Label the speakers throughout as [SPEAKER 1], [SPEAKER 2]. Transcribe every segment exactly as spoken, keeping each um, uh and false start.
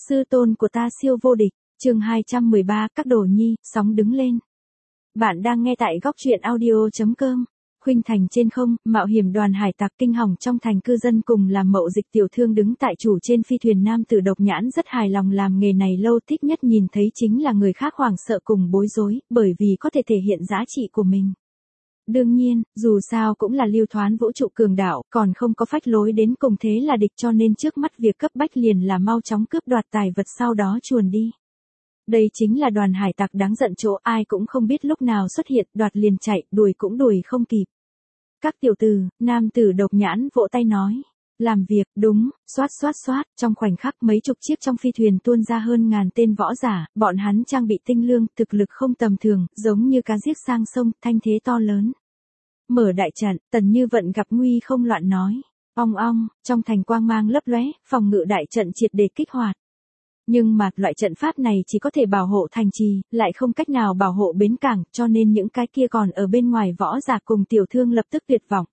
[SPEAKER 1] Sư tôn của ta siêu vô địch, chương hai trăm mười ba, các đồ nhi, sóng đứng lên. Bạn đang nghe tại góc truyện audio.com. Khuynh thành trên không, mạo hiểm đoàn hải tặc kinh hỏng trong thành, cư dân cùng làm mậu dịch tiểu thương đứng tại chủ trên phi thuyền. Nam tử độc nhãn rất hài lòng, làm nghề này lâu, thích nhất nhìn thấy chính là người khác hoảng sợ cùng bối rối, bởi vì có thể thể hiện giá trị của mình. Đương nhiên, dù sao cũng là Lưu Thoán vũ trụ cường đạo, còn không có phách lối đến cùng thế là địch, cho nên trước mắt việc cấp bách liền là mau chóng cướp đoạt tài vật, sau đó chuồn đi. Đây chính là đoàn hải tặc đáng giận chỗ, ai cũng không biết lúc nào xuất hiện, đoạt liền chạy, đuổi cũng đuổi không kịp. Các tiểu tử, nam tử độc nhãn vỗ tay nói. Làm việc, đúng, xoát xoát xoát, trong khoảnh khắc mấy chục chiếc trong phi thuyền tuôn ra hơn ngàn tên võ giả, bọn hắn trang bị tinh lương, thực lực không tầm thường, giống như cá giết sang sông, thanh thế to lớn. Mở đại trận, Tần Như Vận gặp nguy không loạn nói. Ong ong, trong thành quang mang lấp lóe, phòng ngự đại trận triệt để kích hoạt. Nhưng mà, loại trận pháp này chỉ có thể bảo hộ thành trì, lại không cách nào bảo hộ bến cảng, cho nên những cái kia còn ở bên ngoài võ giả cùng tiểu thương lập tức tuyệt vọng.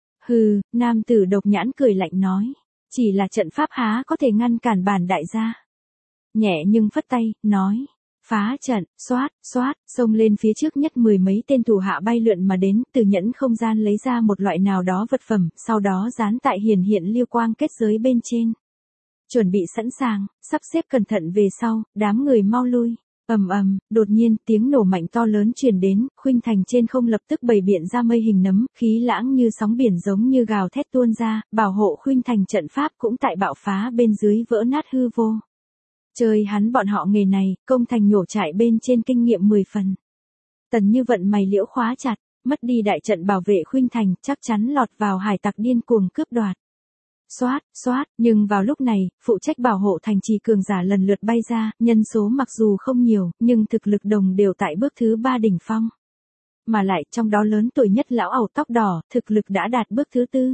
[SPEAKER 1] Hừ, nam tử độc nhãn cười lạnh nói. Chỉ là trận pháp há có thể ngăn cản bản đại gia. Nhẹ nhưng phất tay, nói. Phá trận, xoát, xoát, xông lên phía trước nhất mười mấy tên thủ hạ bay lượn mà đến, từ nhẫn không gian lấy ra một loại nào đó vật phẩm, sau đó dán tại hiển hiện lưu quang kết giới bên trên. Chuẩn bị sẵn sàng, sắp xếp cẩn thận về sau, đám người mau lui. Ầm ầm, đột nhiên tiếng nổ mạnh to lớn truyền đến, khuynh thành trên không lập tức bày biện ra mây hình nấm, khí lãng như sóng biển giống như gào thét tuôn ra, bảo hộ khuynh thành trận pháp cũng tại bạo phá bên dưới vỡ nát hư vô. Chơi hắn bọn họ nghề này, công thành nhổ trại bên trên kinh nghiệm mười phần. Tần Như Vận mày liễu khóa chặt, mất đi đại trận bảo vệ khuynh thành, chắc chắn lọt vào hải tặc điên cuồng cướp đoạt. Xoát, xoát, nhưng vào lúc này, phụ trách bảo hộ thành trì cường giả lần lượt bay ra, nhân số mặc dù không nhiều, nhưng thực lực đồng đều tại bước thứ ba đỉnh phong. Mà lại, trong đó lớn tuổi nhất lão ẩu tóc đỏ, thực lực đã đạt bước thứ tư.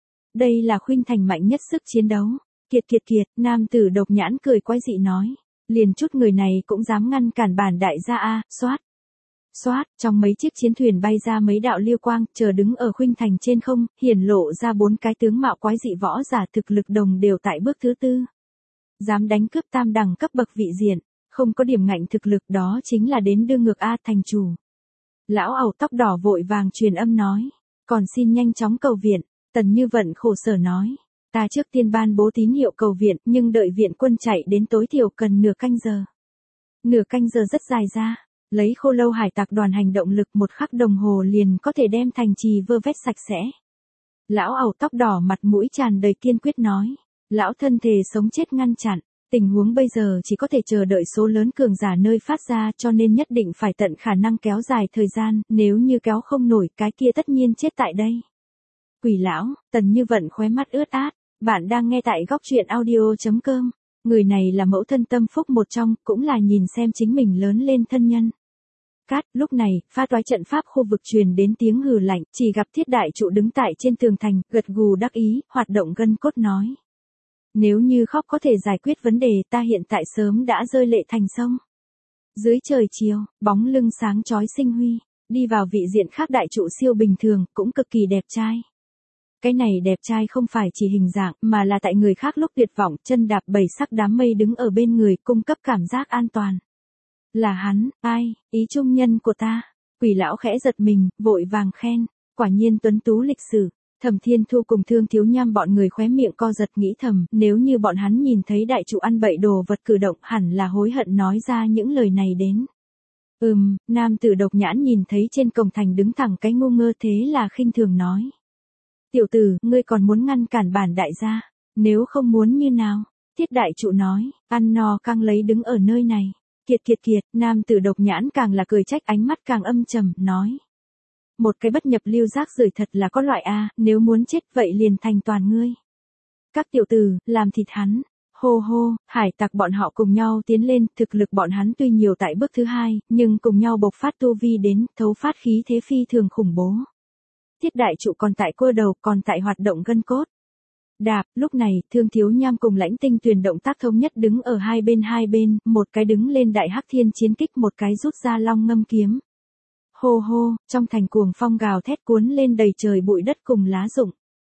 [SPEAKER 1] Đây là khuynh thành mạnh nhất sức chiến đấu. Kiệt kiệt kiệt, nam tử độc nhãn cười quái dị nói. Liền chút người này cũng dám ngăn cản bản đại gia a, xoát. Xoát, trong mấy chiếc chiến thuyền bay ra mấy đạo liêu quang, chờ đứng ở khuynh thành trên không, hiển lộ ra bốn cái tướng mạo quái dị võ giả, thực lực đồng đều tại bước thứ tư. Dám đánh cướp tam đẳng cấp bậc vị diện, không có điểm ngạnh thực lực, đó chính là đến đưa ngược a thành chủ. Lão ẩu tóc đỏ vội vàng truyền âm nói, còn xin nhanh chóng cầu viện. Tần Như Vận khổ sở nói, ta trước tiên ban bố tín hiệu cầu viện, nhưng đợi viện quân chạy đến tối thiểu cần nửa canh giờ. Nửa canh giờ rất dài ra. Lấy khô lâu hải tặc đoàn hành động lực một khắc đồng hồ liền có thể đem thành trì vơ vét sạch sẽ. Lão ẩu tóc đỏ mặt mũi tràn đầy kiên quyết nói. Lão thân thề sống chết ngăn chặn. Tình huống bây giờ chỉ có thể chờ đợi số lớn cường giả nơi phát ra, cho nên nhất định phải tận khả năng kéo dài thời gian, nếu như kéo không nổi cái kia tất nhiên chết tại đây. Quỷ lão, Tần Như Vận khóe mắt ướt át. Bạn đang nghe tại góc truyện audio.com. Người này là mẫu thân tâm phúc một trong, cũng là nhìn xem chính mình lớn lên thân nhân. Cát, lúc này, pha toái trận pháp khu vực truyền đến tiếng hừ lạnh, chỉ gặp Thiết đại trụ đứng tại trên tường thành, gật gù đắc ý, hoạt động gân cốt nói. Nếu như khóc có thể giải quyết vấn đề, ta hiện tại sớm đã rơi lệ thành sông. Dưới trời chiều, bóng lưng sáng chói sinh huy, đi vào vị diện khác đại trụ siêu bình thường, cũng cực kỳ đẹp trai. Cái này đẹp trai không phải chỉ hình dạng, mà là tại người khác lúc tuyệt vọng, chân đạp bảy sắc đám mây đứng ở bên người, cung cấp cảm giác an toàn. Là hắn, ai, ý trung nhân của ta. Quỷ lão khẽ giật mình, vội vàng khen, quả nhiên tuấn tú lịch sử. Thẩm Thiên Thu cùng Thương Thiếu Nham bọn người khóe miệng co giật, nghĩ thầm, nếu như bọn hắn nhìn thấy đại trụ ăn bậy đồ vật cử động, hẳn là hối hận nói ra những lời này đến. Ừm, nam tử độc nhãn nhìn thấy trên cổng thành đứng thẳng cái ngu ngơ, thế là khinh thường nói. Tiểu tử, ngươi còn muốn ngăn cản bản đại gia, nếu không muốn như nào? Thiết đại trụ nói, ăn no căng lấy đứng ở nơi này. Kiệt kiệt kiệt, nam tử độc nhãn càng là cười trách, ánh mắt càng âm trầm, nói. Một cái bất nhập lưu rác rưởi thật là có loại a, nếu muốn chết vậy liền thành toàn ngươi. Các tiểu tử, làm thịt hắn. Hô hô, hải tặc bọn họ cùng nhau tiến lên, thực lực bọn hắn tuy nhiều tại bước thứ hai, nhưng cùng nhau bộc phát tu vi đến, thấu phát khí thế phi thường khủng bố. Thiết đại trụ còn tại cua đầu, còn tại hoạt động gân cốt. Đạp, lúc này, Thương Thiếu Nham cùng Lãnh Tinh Tuyền động tác thống nhất đứng ở hai bên hai bên, một cái đứng lên đại hắc thiên chiến kích, một cái rút ra long ngâm kiếm. Hô hô, trong thành cuồng phong gào thét cuốn lên đầy trời bụi đất cùng lá rụng.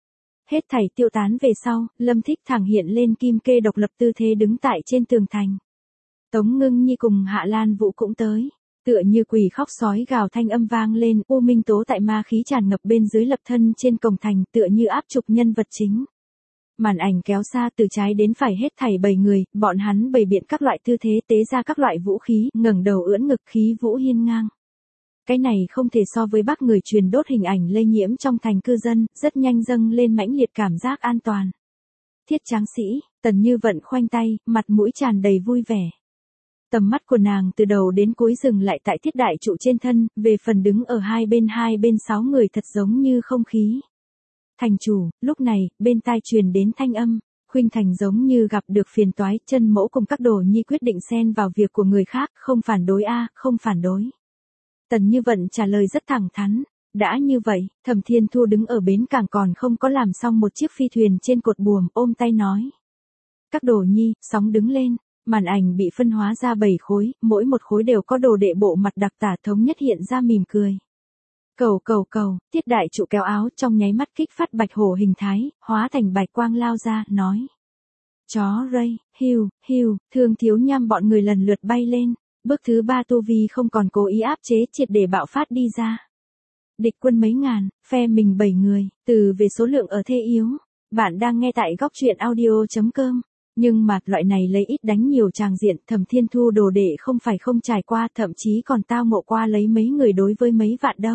[SPEAKER 1] Hết thảy tiêu tán về sau, Lâm Thích Thẳng hiện lên kim kê độc lập tư thế đứng tại trên tường thành. Tống Ngưng Nhi cùng Hạ Lan Vũ cũng tới. Tựa như quỷ khóc sói gào thanh âm vang lên, U Minh Tố tại ma khí tràn ngập bên dưới lập thân trên cổng thành tựa như áp trục nhân vật chính. Màn ảnh kéo xa từ trái đến phải hết thảy bảy người, bọn hắn bày biện các loại tư thế tế ra các loại vũ khí, ngẩng đầu ưỡn ngực khí vũ hiên ngang. Cái này không thể so với bác người truyền đốt hình ảnh lây nhiễm trong thành cư dân, rất nhanh dâng lên mãnh liệt cảm giác an toàn. Thiết tráng sĩ, Tần Như Vận khoanh tay, mặt mũi tràn đầy vui vẻ. Tầm mắt của nàng từ đầu đến cuối dừng lại tại thiết đại trụ trên thân, về phần đứng ở hai bên hai bên sáu người thật giống như không khí. Thành chủ, lúc này, bên tai truyền đến thanh âm, Khuynh Thành giống như gặp được phiền toái, chân mẫu cùng các đồ nhi quyết định xen vào việc của người khác, không phản đối a, không phản đối. Tần Như Vận trả lời rất thẳng thắn, đã như vậy, Thẩm Thiên Thu đứng ở bến cảng còn không có làm xong một chiếc phi thuyền trên cột buồm, ôm tay nói. Các đồ nhi, sóng đứng lên. Màn ảnh bị phân hóa ra bảy khối, mỗi một khối đều có đồ đệ bộ mặt đặc tả thống nhất hiện ra mỉm cười. Cầu cầu cầu, Tiết đại trụ kéo áo trong nháy mắt kích phát bạch hổ hình thái, hóa thành bạch quang lao ra, nói. Chó rây, hiu, hiu, Thương Thiếu Nham bọn người lần lượt bay lên, bước thứ ba tu vi không còn cố ý áp chế triệt để bạo phát đi ra. Địch quân mấy ngàn, phe mình bảy người, từ về số lượng ở thế yếu. Bạn đang nghe tại góc truyện audio chấm com. Nhưng mà, loại này lấy ít đánh nhiều tràng diện, Thẩm Thiên Thu đồ đệ không phải không trải qua, thậm chí còn tao ngộ qua lấy mấy người đối với mấy vạn đâu.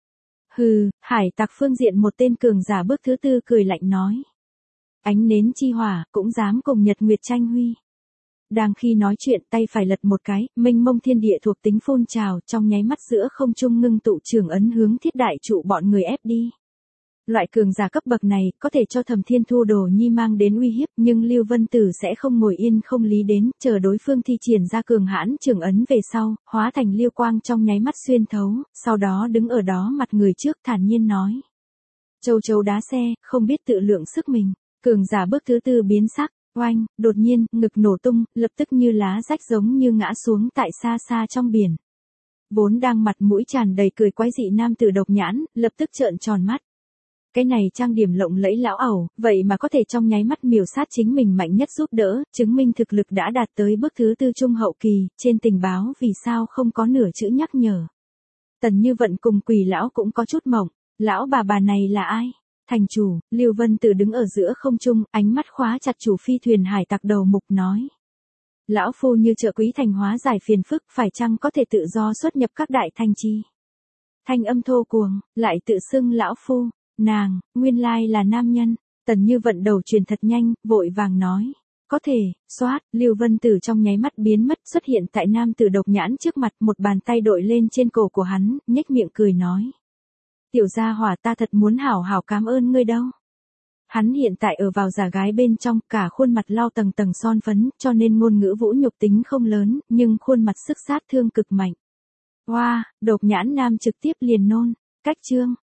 [SPEAKER 1] Hừ, hải tặc phương diện một tên cường giả bước thứ tư cười lạnh nói. Ánh nến chi hỏa, cũng dám cùng Nhật Nguyệt tranh huy. Đang khi nói chuyện tay phải lật một cái, mênh mông thiên địa thuộc tính phun trào, trong nháy mắt giữa không trung ngưng tụ trường ấn hướng thiết đại trụ bọn người ép đi. Loại cường giả cấp bậc này có thể cho Thẩm Thiên Thu đồ nhi mang đến uy hiếp, nhưng Lưu Vân Tử sẽ không ngồi yên không lý đến, chờ đối phương thi triển ra cường hãn trường ấn về sau, hóa thành lưu quang trong nháy mắt xuyên thấu, sau đó đứng ở đó mặt người trước thản nhiên nói. Châu chấu đá xe, không biết tự lượng sức mình, cường giả bước thứ tư biến sắc, oanh, đột nhiên, ngực nổ tung, lập tức như lá rách giống như ngã xuống tại xa xa trong biển. Vốn đang mặt mũi tràn đầy cười quái dị nam tử độc nhãn, lập tức trợn tròn mắt. Cái này trang điểm lộng lẫy lão ẩu, vậy mà có thể trong nháy mắt miểu sát chính mình mạnh nhất giúp đỡ, chứng minh thực lực đã đạt tới bước thứ tư trung hậu kỳ, trên tình báo vì sao không có nửa chữ nhắc nhở. Tần Như Vận cùng Quỷ lão cũng có chút mộng, lão bà bà này là ai? Thành chủ, Lưu Vân Tử đứng ở giữa không trung, ánh mắt khóa chặt chủ phi thuyền hải tặc đầu mục nói. Lão phu như trợ quý thành hóa giải phiền phức, phải chăng có thể tự do xuất nhập các đại thành chi? Thanh âm thô cuồng, lại tự xưng lão phu. Nàng, nguyên lai là nam nhân, Tần Như Vận đầu truyền thật nhanh, vội vàng nói. Có thể, xoát, Lưu Vân Tử trong nháy mắt biến mất xuất hiện tại nam tử độc nhãn trước mặt, một bàn tay đội lên trên cổ của hắn, nhếch miệng cười nói. Tiểu gia hỏa ta thật muốn hảo hảo cảm ơn ngươi đâu. Hắn hiện tại ở vào giả gái bên trong, cả khuôn mặt lau tầng tầng son phấn, cho nên ngôn ngữ vũ nhục tính không lớn, nhưng khuôn mặt sức sát thương cực mạnh. Wow, độc nhãn nam trực tiếp liền nôn, cách chương.